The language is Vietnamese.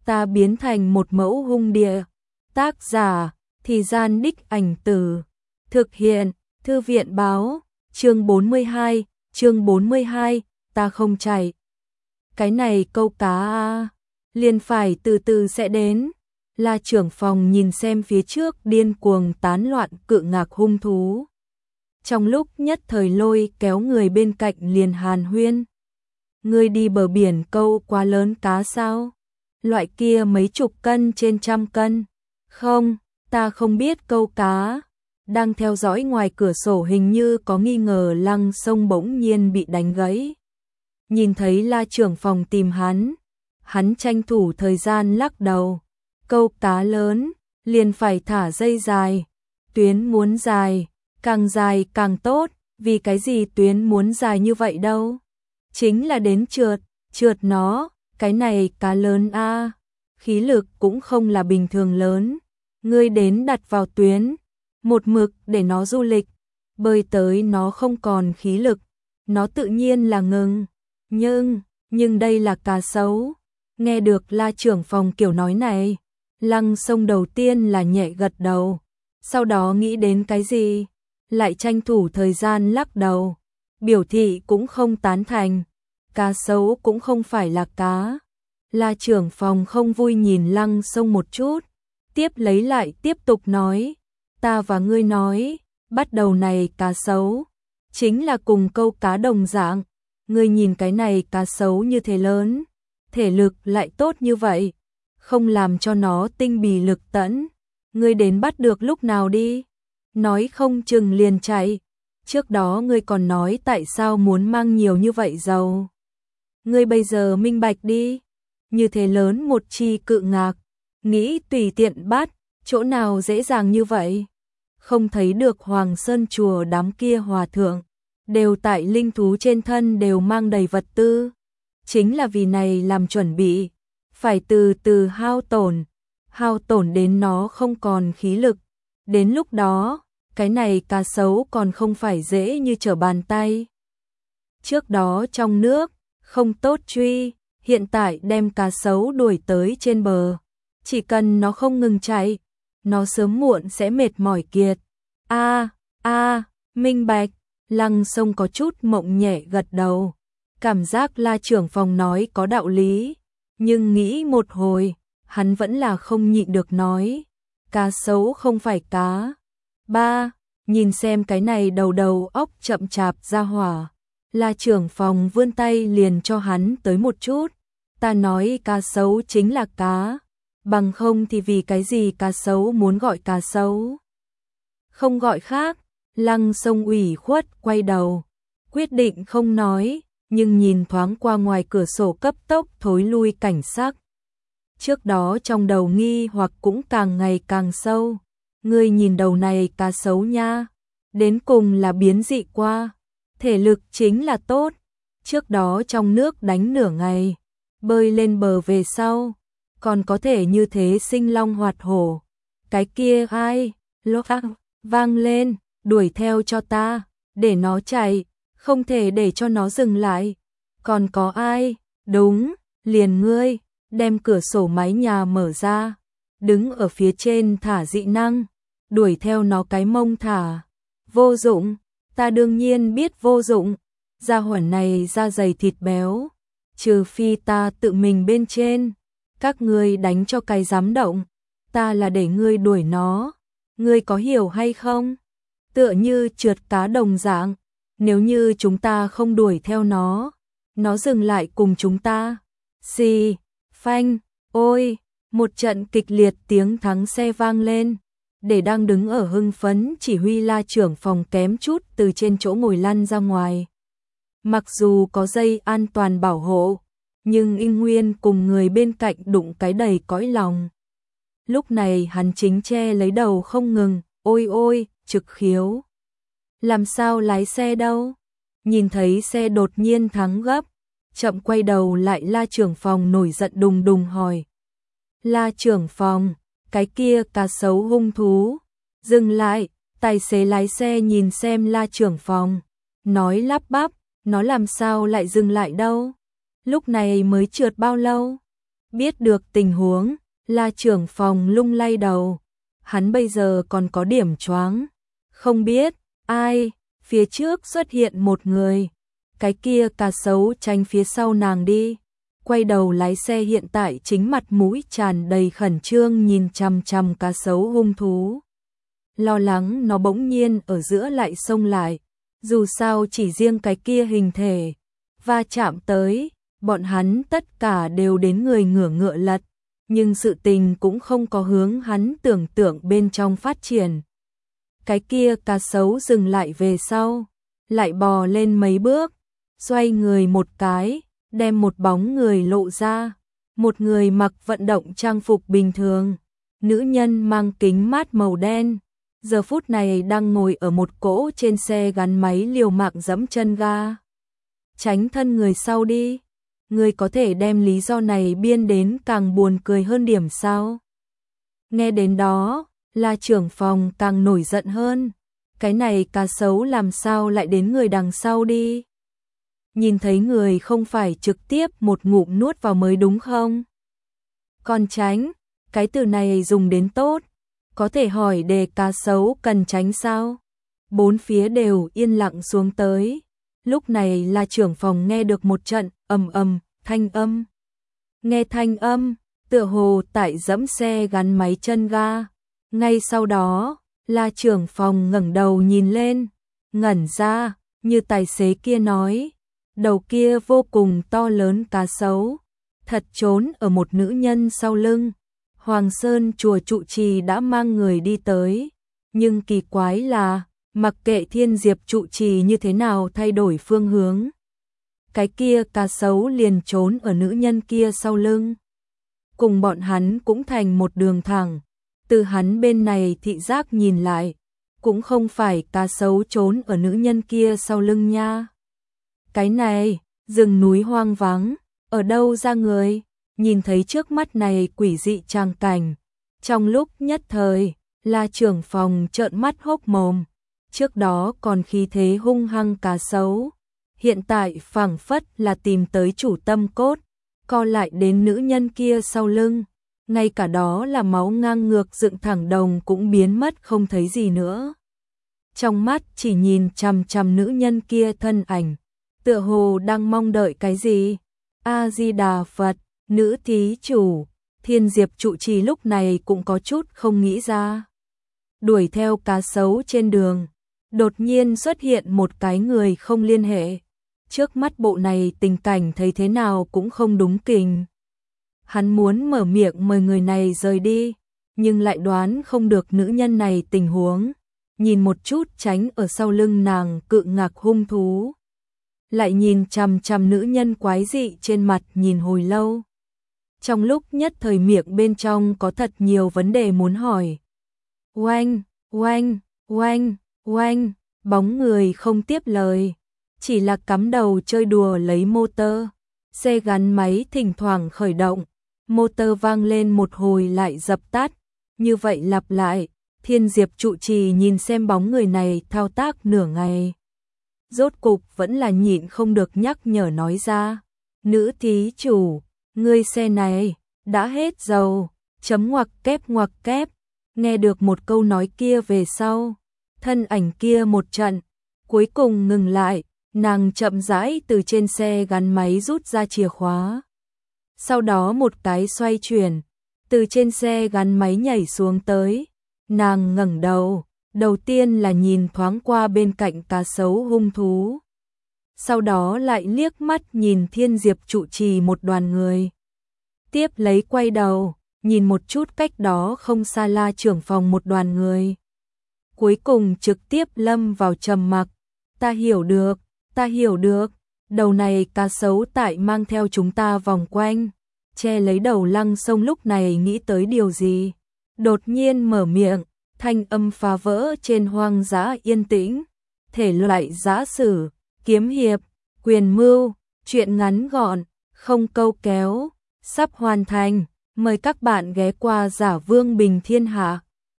ta biến thành một mẫu hung địa. Tác giả, Thì Gian Đích Ảnh Tử. Thực hiện, Thư viện báo, chương 42, ta không chạy. Cái này câu cá à, liền phải từ từ sẽ đến. La trưởng phòng nhìn xem phía trước điên cuồng tán loạn cự ngạc hung thú. Trong lúc nhất thời lôi kéo người bên cạnh liền hàn huyên. Ngươi đi bờ biển câu quá lớn cá sao? Loại kia mấy chục cân trên trăm cân. Không, ta không biết câu cá. Đang theo dõi ngoài cửa sổ hình như có nghi ngờ Lăng Sông bỗng nhiên bị đánh gãy. Nhìn thấy La trưởng phòng tìm hắn tranh thủ thời gian lắc đầu. Câu cá lớn, liền phải thả dây dài. Tuyến muốn dài càng tốt, vì cái gì tuyến muốn dài như vậy đâu? Chính là đến trượt nó, cái này cá lớn a, khí lực cũng không là bình thường lớn. Ngươi đến đặt vào tuyến, một mực để nó du lịch, bơi tới nó không còn khí lực, nó tự nhiên là ngừng. Nhưng đây là cá sấu. Nghe được La trưởng phòng kiểu nói này, Lăng Sông đầu tiên là nhẹ gật đầu, sau đó nghĩ đến cái gì, lại tranh thủ thời gian lắc đầu, biểu thị cũng không tán thành. Cá sấu cũng không phải là cá. La trưởng phòng không vui nhìn Lăng Sông một chút, tiếp lấy lại tiếp tục nói, ta và ngươi nói, bắt đầu này cá sấu, chính là cùng câu cá đồng dạng. Ngươi nhìn cái này cá sấu như thế lớn, thể lực lại tốt như vậy, không làm cho nó tinh bì lực tẫn, ngươi đến bắt được lúc nào đi, nói không chừng liền chạy. Trước đó ngươi còn nói tại sao muốn mang nhiều như vậy dầu. Ngươi bây giờ minh bạch đi, như thế lớn một chi cự ngạc, nghĩ tùy tiện bắt, chỗ nào dễ dàng như vậy. Không thấy được Hoàng Sơn chùa đám kia hòa thượng, đều tại linh thú trên thân đều mang đầy vật tư. Chính là vì này làm chuẩn bị, phải từ từ hao tổn đến nó không còn khí lực. Đến lúc đó, cái này cá sấu còn không phải dễ như trở bàn tay. Trước đó trong nước, không tốt truy, hiện tại đem cá sấu đuổi tới trên bờ. Chỉ cần nó không ngừng chạy, nó sớm muộn sẽ mệt mỏi kiệt. Minh bạch. Lăng Sông có chút mộng nhẹ gật đầu. Cảm giác La trưởng phòng nói có đạo lý, nhưng nghĩ một hồi, hắn vẫn là không nhịn được nói. Cá sấu không phải cá. Nhìn xem cái này đầu óc chậm chạp ra hỏa. La trưởng phòng vươn tay liền cho hắn tới một chút. Ta nói cá sấu chính là cá, bằng không thì vì cái gì cá sấu muốn gọi cá sấu, không gọi khác. Lăng Sông ủy khuất quay đầu, quyết định không nói, nhưng nhìn thoáng qua ngoài cửa sổ cấp tốc thối lui cảnh sắc. Trước đó trong đầu nghi hoặc cũng càng ngày càng sâu. Ngươi nhìn đầu này cá sấu nha, đến cùng là biến dị qua, thể lực chính là tốt. Trước đó trong nước đánh nửa ngày, bơi lên bờ về sau, còn có thể như thế sinh long hoạt hổ. Cái kia ai, lốp vang lên, đuổi theo cho ta, để nó chạy, không thể để cho nó dừng lại. Còn có ai, đúng, liền ngươi, đem cửa sổ mái nhà mở ra, đứng ở phía trên thả dị năng, đuổi theo nó cái mông thả. Vô dụng, ta đương nhiên biết vô dụng, gia hỏa này da dày thịt béo, trừ phi ta tự mình bên trên, các ngươi đánh cho cái dám động, ta là để ngươi đuổi nó, ngươi có hiểu hay không? Tựa như trượt cá đồng dạng, nếu như chúng ta không đuổi theo nó dừng lại cùng chúng ta. Xì, phanh, ôi, một trận kịch liệt tiếng thắng xe vang lên, để đang đứng ở hưng phấn chỉ huy La trưởng phòng kém chút từ trên chỗ ngồi lăn ra ngoài. Mặc dù có dây an toàn bảo hộ, nhưng Y Nguyên cùng người bên cạnh đụng cái đầy cõi lòng. Lúc này hắn chính che lấy đầu không ngừng, ôi, trực khiếu. Làm sao lái xe đâu? Nhìn thấy xe đột nhiên thắng gấp, chậm quay đầu lại La trưởng phòng nổi giận đùng đùng hỏi. La trưởng phòng, cái kia cá sấu hung thú. Dừng lại, tài xế lái xe nhìn xem La trưởng phòng, nói lắp bắp, nó làm sao lại dừng lại đâu? Lúc này mới trượt bao lâu? Biết được tình huống, La trưởng phòng lung lay đầu. Hắn bây giờ còn có điểm choáng. Không biết, ai, phía trước xuất hiện một người. Cái kia cá sấu tránh phía sau nàng đi. Quay đầu lái xe hiện tại chính mặt mũi tràn đầy khẩn trương nhìn chằm chằm cá sấu hung thú. Lo lắng nó bỗng nhiên ở giữa lại xông lại. Dù sao chỉ riêng cái kia hình thể va chạm tới, bọn hắn tất cả đều đến người ngửa ngựa lật, nhưng sự tình cũng không có hướng hắn tưởng tượng bên trong phát triển. Cái kia cá sấu dừng lại về sau, lại bò lên mấy bước, xoay người một cái, đem một bóng người lộ ra, một người mặc vận động trang phục bình thường, nữ nhân mang kính mát màu đen, giờ phút này đang ngồi ở một cỗ trên xe gắn máy liều mạng giẫm chân ga. Tránh thân người sau đi. Người có thể đem lý do này biên đến càng buồn cười hơn điểm sao? Nghe đến đó, La trưởng phòng càng nổi giận hơn. Cái này cá sấu làm sao lại đến người đằng sau đi? Nhìn thấy người không phải trực tiếp một ngụm nuốt vào mới đúng không? Còn tránh, cái từ này dùng đến tốt. Có thể hỏi đề cá sấu cần tránh sao? Bốn phía đều yên lặng xuống tới. Lúc này là trưởng phòng nghe được một trận ầm ầm thanh âm. Nghe thanh âm, tựa hồ tại dẫm xe gắn máy chân ga. Ngay sau đó, là trưởng phòng ngẩng đầu nhìn lên, ngẩn ra, như tài xế kia nói, đầu kia vô cùng to lớn cá sấu, thật trốn ở một nữ nhân sau lưng. Hoàng Sơn chùa trụ trì đã mang người đi tới, nhưng kỳ quái là, mặc kệ Thiên Diệp trụ trì như thế nào thay đổi phương hướng, cái kia cá sấu liền trốn ở nữ nhân kia sau lưng. Cùng bọn hắn cũng thành một đường thẳng, từ hắn bên này thị giác nhìn lại, cũng không phải cá sấu trốn ở nữ nhân kia sau lưng nha. Cái này, rừng núi hoang vắng, ở đâu ra người? Nhìn thấy trước mắt này quỷ dị tràng cảnh, trong lúc nhất thời, là trưởng phòng trợn mắt hốc mồm, trước đó còn khí thế hung hăng cá sấu, hiện tại phảng phất là tìm tới chủ tâm cốt, co lại đến nữ nhân kia sau lưng, ngay cả đó là máu ngang ngược dựng thẳng đồng cũng biến mất không thấy gì nữa. Trong mắt chỉ nhìn chằm chằm nữ nhân kia thân ảnh, tựa hồ đang mong đợi cái gì. A-di-đà Phật. Nữ thí chủ, Thiên Diệp trụ trì lúc này cũng có chút không nghĩ ra. Đuổi theo cá sấu trên đường, đột nhiên xuất hiện một cái người không liên hệ. Trước mắt bộ này tình cảnh thấy thế nào cũng không đúng kình. Hắn muốn mở miệng mời người này rời đi, nhưng lại đoán không được nữ nhân này tình huống. Nhìn một chút tránh ở sau lưng nàng cự ngạc hung thú. Lại nhìn chằm chằm nữ nhân quái dị trên mặt nhìn hồi lâu. Trong lúc nhất thời miệng bên trong có thật nhiều vấn đề muốn hỏi. Oanh, oanh, oanh, oanh, bóng người không tiếp lời, chỉ là cắm đầu chơi đùa lấy motor. Xe gắn máy thỉnh thoảng khởi động, motor vang lên một hồi lại dập tắt, như vậy lặp lại. Thiên Diệp trụ trì nhìn xem bóng người này thao tác nửa ngày. Rốt cục vẫn là nhịn không được nhắc nhở nói ra. Nữ thí chủ, ngươi xe này, đã hết dầu, chấm ngoặc kép. Nghe được một câu nói kia về sau, thân ảnh kia một trận, cuối cùng ngừng lại, nàng chậm rãi từ trên xe gắn máy rút ra chìa khóa. Sau đó một cái xoay chuyển, từ trên xe gắn máy nhảy xuống tới, nàng ngẩng đầu, đầu tiên là nhìn thoáng qua bên cạnh cá sấu hung thú. Sau đó lại liếc mắt nhìn Thiên Diệp trụ trì một đoàn người. Tiếp lấy quay đầu, nhìn một chút cách đó không xa La trưởng phòng một đoàn người. Cuối cùng trực tiếp lâm vào trầm mặc. Ta hiểu được, đầu này cá sấu tại mang theo chúng ta vòng quanh. Che lấy đầu Lăng Sông lúc này nghĩ tới điều gì. Đột nhiên mở miệng, thanh âm phá vỡ trên hoang dã yên tĩnh. Thể loại giã sử, kiếm hiệp, quyền mưu, truyện ngắn gọn, không câu kéo, sắp hoàn thành. Mời các bạn ghé qua Giả Vương Bình Thiên Hạ.